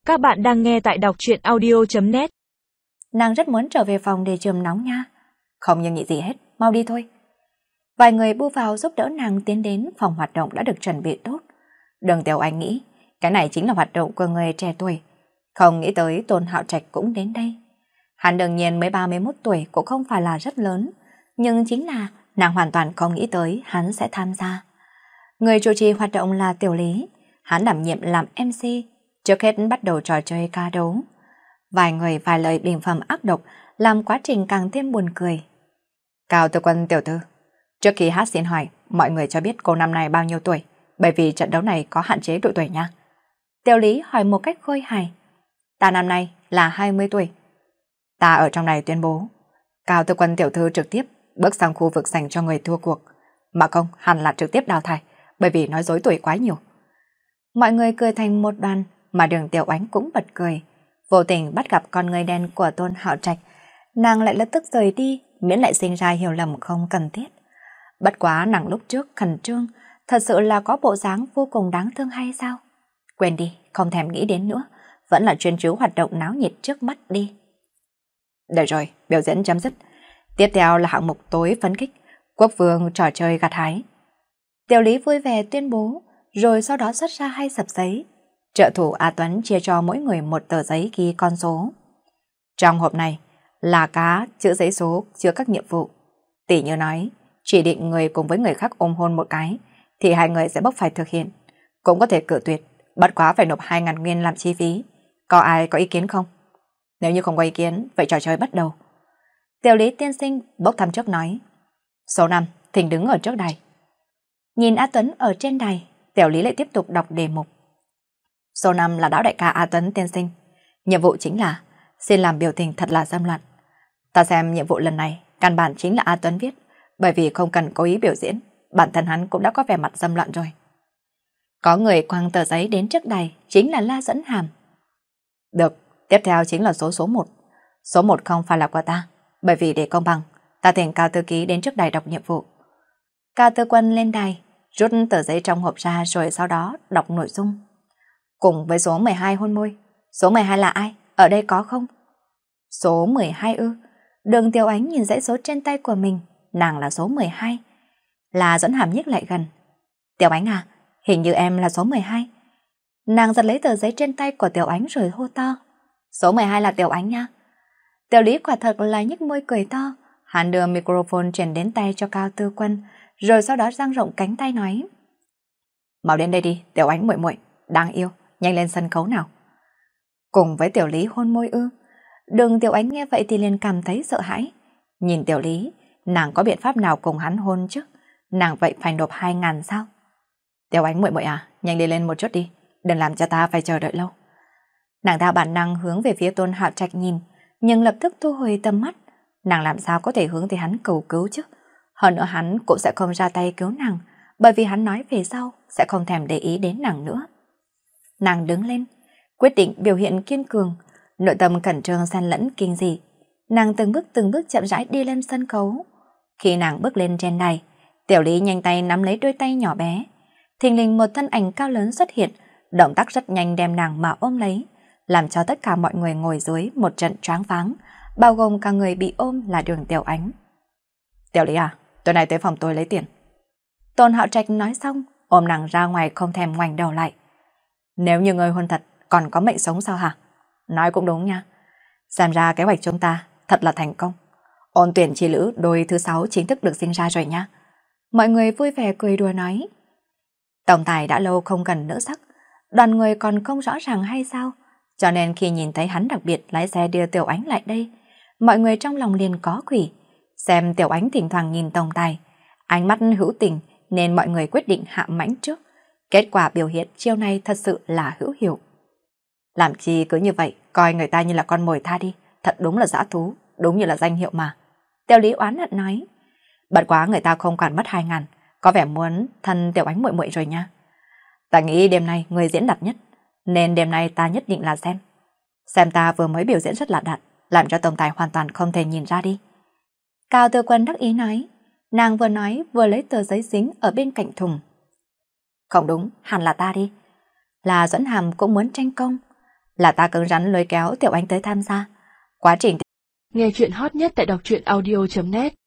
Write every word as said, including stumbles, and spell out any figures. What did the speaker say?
Các bạn đang nghe tại đọc truyện audio chấm net. Nàng rất muốn trở về phòng để chườm nóng nha. Không nhưng nghĩ gì hết, mau đi thôi. Vài người bu vào giúp đỡ nàng tiến đến phòng hoạt động đã được chuẩn bị tốt. Đường Tiểu Anh nghĩ, cái này chính là hoạt động của người trẻ tuổi. Không nghĩ tới Tôn Hạo Trạch cũng đến đây. Hắn đương nhiên mới ba mươi mốt tuổi cũng không phải là rất lớn, nhưng chính là nàng hoàn toàn không nghĩ tới hắn sẽ tham gia. Người chủ trì hoạt động là Tiểu Lý, hắn đảm nhiệm làm em xê, trước hết bắt đầu trò chơi ca đấu. Vài người vài lời bình phẩm ác độc làm quá trình càng thêm buồn cười. Cao Tư Quân tiểu thư, trước khi hát xin hỏi mọi người cho biết cô năm nay bao nhiêu tuổi, bởi vì trận đấu này có hạn chế độ tuổi nha. Tiểu Lý hỏi một cách khôi hài. Ta năm nay là hai mươi tuổi. Ta ở trong này tuyên bố, Cao Tư Quân tiểu thư trực tiếp bước sang khu vực dành cho người thua cuộc, mà không hẳn là trực tiếp đào thải, bởi vì nói dối tuổi quá nhiều. Mọi người cười thành một đoàn, mà Đường Tiểu Ánh cũng bật cười. Vô tình bắt gặp con người đen của Tôn Hạo Trạch, nàng lại lập tức rời đi, miễn lại sinh ra hiểu lầm không cần thiết. Bất quá nàng lúc trước khẩn trương, thật sự là có bộ dáng vô cùng đáng thương hay sao? Quên đi, không thèm nghĩ đến nữa, vẫn là chuyên chú hoạt động náo nhiệt trước mắt đi. Được rồi, biểu diễn chấm dứt. Tiếp theo là hạng mục tối phấn khích, quốc vương trò chơi gặt hái. Tiểu Lý vui vẻ tuyên bố, rồi sau đó xuất ra hai sập giấy. Trợ thủ A Tuấn chia cho mỗi người một tờ giấy ghi con số. Trong hộp này là cá chữ giấy số chứa các nhiệm vụ. Tỷ như nói, chỉ định người cùng với người khác ôm hôn một cái, thì hai người sẽ bốc phải thực hiện. Cũng có thể cự tuyệt, bất quá phải nộp hai ngàn nguyên làm chi phí. Có ai có ý kiến không? Nếu như không có ý kiến, vậy trò chơi bắt đầu. Tiểu Lý tiên sinh bốc thăm trước nói. Số năm, thỉnh đứng ở trước đài. Nhìn A Tuấn ở trên đài, Tiểu Lý lại tiếp tục đọc đề mục. Số năm là Đáo đại ca A Tuấn tiên sinh. Nhiệm vụ chính là xin làm biểu tình thật là dâm loạn. Ta xem nhiệm vụ lần này căn bản chính là A Tuấn viết, bởi vì không cần cố ý biểu diễn, bản thân hắn cũng đã có vẻ mặt dâm loạn rồi. Có người quăng tờ giấy đến trước đài, chính là La Dẫn Hàm. Được, tiếp theo chính là số số một. Số một không phải là của ta, bởi vì để công bằng, ta thỉnh Cao Tư Ký đến trước đài đọc nhiệm vụ. Cao Tư Quân lên đài, rút tờ giấy trong hộp ra rồi sau đó đọc nội dung. Cùng với số mười hai hôn môi. Số mười hai là ai? Ở đây có không? Số mười hai ư? Đường Tiểu Ánh nhìn dãy số trên tay của mình, nàng là số mười hai. Là Dẫn Hàm nhích lại gần. Tiểu Ánh à, hình như em là số mười hai. Nàng giật lấy tờ giấy trên tay của Tiểu Ánh rồi hô to. Số mười hai là Tiểu Ánh nha. Tiểu Lý quả thật là nhếch môi cười to. Hắn đưa microphone chuyển đến tay cho Cao Tư Quân, rồi sau đó dang rộng cánh tay nói. Mau đến đây đi, Tiểu Ánh muội muội, đáng yêu, nhanh lên sân khấu nào. Cùng với Tiểu Lý hôn môi ư? Đường Tiểu Ánh nghe vậy thì liền cảm thấy sợ hãi. Nhìn Tiểu Lý, nàng có biện pháp nào cùng hắn hôn chứ? Nàng vậy phải nộp hai ngàn sao? Tiểu Ánh muội muội à, nhanh đi lên một chút đi, đừng làm cho ta phải chờ đợi lâu. Nàng theo bản năng hướng về phía Tôn Hạo Trạch nhìn, nhưng lập tức thu hồi tầm mắt. Nàng làm sao có thể hướng tới hắn cầu cứu chứ? Hơn nữa hắn cũng sẽ không ra tay cứu nàng, bởi vì hắn nói về sau sẽ không thèm để ý đến nàng nữa. Nàng đứng lên, quyết định biểu hiện kiên cường, nội tâm cẩn trương xen lẫn kinh dị. Nàng từng bước từng bước chậm rãi đi lên sân khấu. Khi nàng bước lên trên đài, Tiểu Lý nhanh tay nắm lấy đôi tay nhỏ bé. Thình lình một thân ảnh cao lớn xuất hiện, động tác rất nhanh đem nàng mà ôm lấy, làm cho tất cả mọi người ngồi dưới một trận choáng váng, bao gồm cả người bị ôm là Đường Tiểu Ánh. Tiểu Lý à, tối nay tới phòng tôi lấy tiền. Tôn Hạo Trạch nói xong, ôm nàng ra ngoài không thèm ngoảnh đầu lại. Nếu như người hôn thật, còn có mệnh sống sao hả? Nói cũng đúng nha. Xem ra kế hoạch chúng ta thật là thành công. Ôn tuyển chi lữ đôi thứ sáu chính thức được sinh ra rồi nha. Mọi người vui vẻ cười đùa nói. Tổng tài đã lâu không cần nữ sắc, đoàn người còn không rõ ràng hay sao? Cho nên khi nhìn thấy hắn đặc biệt lái xe đưa Tiểu Ánh lại đây, mọi người trong lòng liền có quỷ. Xem Tiểu Ánh thỉnh thoảng nhìn tổng tài, ánh mắt hữu tình nên mọi người quyết định hạ mãnh trước. Kết quả biểu hiện chiêu này thật sự là hữu hiệu. Làm chi cứ như vậy, coi người ta như là con mồi tha đi, thật đúng là dã thú, đúng như là danh hiệu mà. Tiểu Lý oán hận nói. Bất quá người ta không quản mất hai ngàn, có vẻ muốn thân Tiểu Ánh muội muội rồi nha. Ta nghĩ đêm nay người diễn đạt nhất, nên đêm nay ta nhất định là xem. Xem ta vừa mới biểu diễn rất là đạt, làm cho tổng tài hoàn toàn không thể nhìn ra đi. Cao Tư Quân đắc ý nói, nàng vừa nói vừa lấy tờ giấy dính ở bên cạnh thùng. Không đúng, hẳn là ta đi. Là Dẫn Hàm cũng muốn tranh công. là ta cứng rắn lôi kéo Tiểu Anh tới tham gia. Quá trình nghe chuyện hot nhất tại đọc truyện audio chấm net